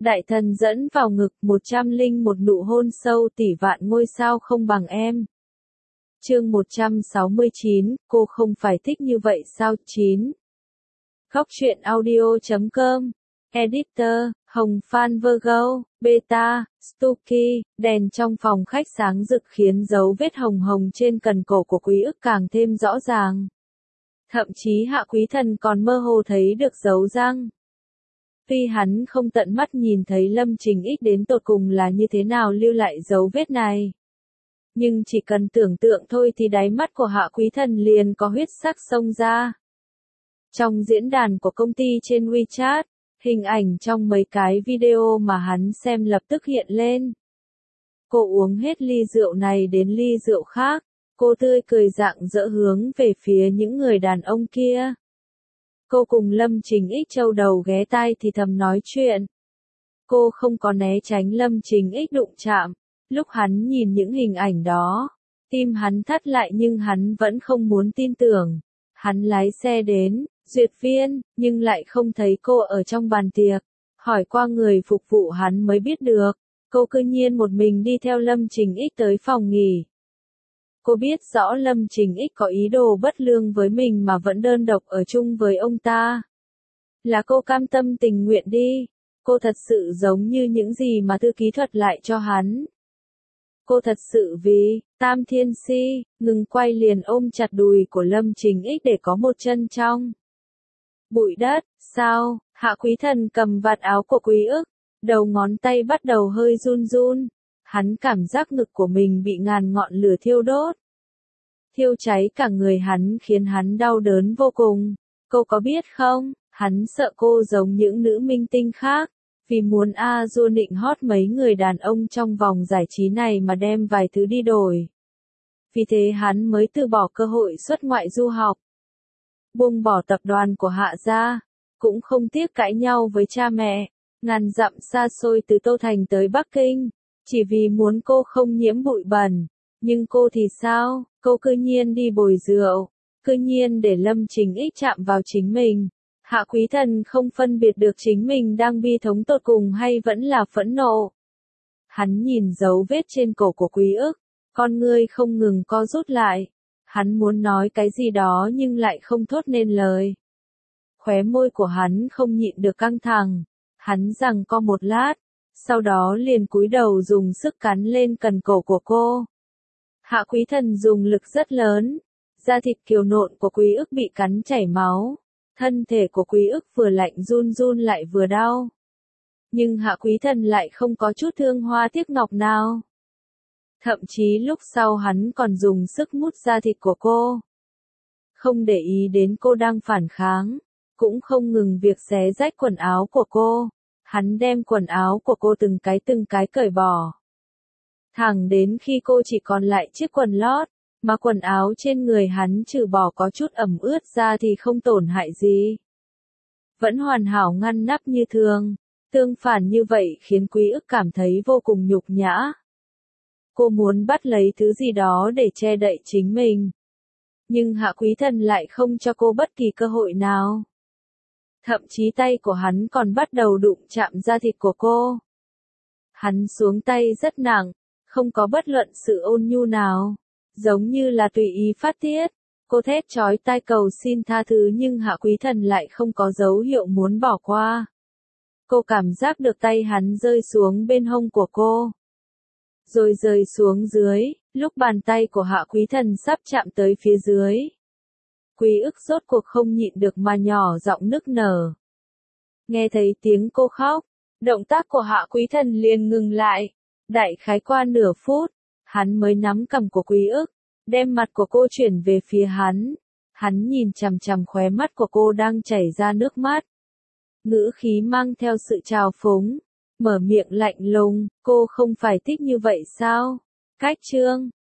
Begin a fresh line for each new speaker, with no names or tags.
Đại thần dẫn vào ngực 101 nụ hôn sâu tỷ vạn ngôi sao không bằng em. Chương 169, cô không phải thích như vậy sao? 9. Góc truyện audio.com. Editor, Hồng Phan Virgo, Beta, Stucky, đèn trong phòng khách sáng rực khiến dấu vết hồng hồng trên cần cổ của Quý Ức càng thêm rõ ràng. Thậm chí Hạ Quý Thần còn mơ hồ thấy được dấu răng. Tuy hắn không tận mắt nhìn thấy Lâm Trình Ích đến tột cùng là như thế nào lưu lại dấu vết này. Nhưng chỉ cần tưởng tượng thôi thì đáy mắt của Hạ Quý Thần liền có huyết sắc xông ra. Trong diễn đàn của công ty trên WeChat, hình ảnh trong mấy cái video mà hắn xem lập tức hiện lên. Cô uống hết ly rượu này đến ly rượu khác, cô tươi cười rạng rỡ hướng về phía những người đàn ông kia. Cô cùng Lâm Trình Ích châu đầu ghé tai thì thầm nói chuyện. Cô không có né tránh Lâm Trình Ích đụng chạm. Lúc hắn nhìn những hình ảnh đó, tim hắn thắt lại nhưng hắn vẫn không muốn tin tưởng. Hắn lái xe đến, duyệt viên, nhưng lại không thấy cô ở trong bàn tiệc. Hỏi qua người phục vụ hắn mới biết được, cô cư nhiên một mình đi theo Lâm Trình Ích tới phòng nghỉ. Cô biết rõ Lâm Trình Ích có ý đồ bất lương với mình mà vẫn đơn độc ở chung với ông ta. Là cô cam tâm tình nguyện đi. Cô thật sự giống như những gì mà thư ký thuật lại cho hắn. Cô thật sự vì Tam Thiên Si, ngừng quay liền ôm chặt đùi của Lâm Trình Ích để có một chân trong bụi đất. Sao? Hạ Quý Thần cầm vạt áo của Quý Ức, đầu ngón tay bắt đầu hơi run run. Hắn cảm giác ngực của mình bị ngàn ngọn lửa thiêu đốt. Thiêu cháy cả người hắn khiến hắn đau đớn vô cùng. Cô có biết không, hắn sợ cô giống những nữ minh tinh khác. Vì muốn du nịnh hót mấy người đàn ông trong vòng giải trí này mà đem vài thứ đi đổi. Vì thế hắn mới từ bỏ cơ hội xuất ngoại du học. Buông bỏ tập đoàn của Hạ gia, cũng không tiếc cãi nhau với cha mẹ, ngàn dặm xa xôi từ Tô Thành tới Bắc Kinh, chỉ vì muốn cô không nhiễm bụi bẩn. Nhưng cô thì sao, cô cư nhiên đi bồi rượu, cư nhiên để Lâm Trình Ích chạm vào chính mình. Hạ Quý Thần không phân biệt được chính mình đang bi thống tột cùng hay vẫn là phẫn nộ. Hắn nhìn dấu vết trên cổ của Quý Ức, con ngươi không ngừng co rút lại. Hắn muốn nói cái gì đó nhưng lại không thốt nên lời. Khóe môi của hắn không nhịn được căng thẳng. Hắn giằng co một lát, sau đó liền cúi đầu dùng sức cắn lên cần cổ của cô. Hạ Quý Thần dùng lực rất lớn, da thịt kiều nộn của Quý Ức bị cắn chảy máu. Thân thể của Quý Ức vừa lạnh run run lại vừa đau. Nhưng Hạ Quý Thần lại không có chút thương hoa tiếc ngọc nào. Thậm chí lúc sau hắn còn dùng sức mút da thịt của cô. Không để ý đến cô đang phản kháng, cũng không ngừng việc xé rách quần áo của cô. Hắn đem quần áo của cô từng cái cởi bỏ. Thẳng đến khi cô chỉ còn lại chiếc quần lót. Mà quần áo trên người hắn trừ bỏ có chút ẩm ướt ra thì không tổn hại gì. Vẫn hoàn hảo ngăn nắp như thường. Tương phản như vậy khiến Quý Ức cảm thấy vô cùng nhục nhã. Cô muốn bắt lấy thứ gì đó để che đậy chính mình. Nhưng Hạ Quý Thần lại không cho cô bất kỳ cơ hội nào. Thậm chí tay của hắn còn bắt đầu đụng chạm da thịt của cô. Hắn xuống tay rất nặng, không có bất luận sự ôn nhu nào. Giống như là tùy ý phát tiết, cô thét chói tai cầu xin tha thứ nhưng Hạ Quý Thần lại không có dấu hiệu muốn bỏ qua. Cô cảm giác được tay hắn rơi xuống bên hông của cô. Rồi rơi xuống dưới, lúc bàn tay của Hạ Quý Thần sắp chạm tới phía dưới. Quý Ức rốt cuộc không nhịn được mà nhỏ giọng nức nở. Nghe thấy tiếng cô khóc, động tác của Hạ Quý Thần liền ngừng lại. Đại khái qua nửa phút. Hắn mới nắm cằm của Quý Ức, đem mặt của cô chuyển về phía hắn. Hắn nhìn chằm chằm khóe mắt của cô đang chảy ra nước mắt. Ngữ khí mang theo sự trào phúng, mở miệng lạnh lùng, cô không phải thích như vậy sao? Cách chương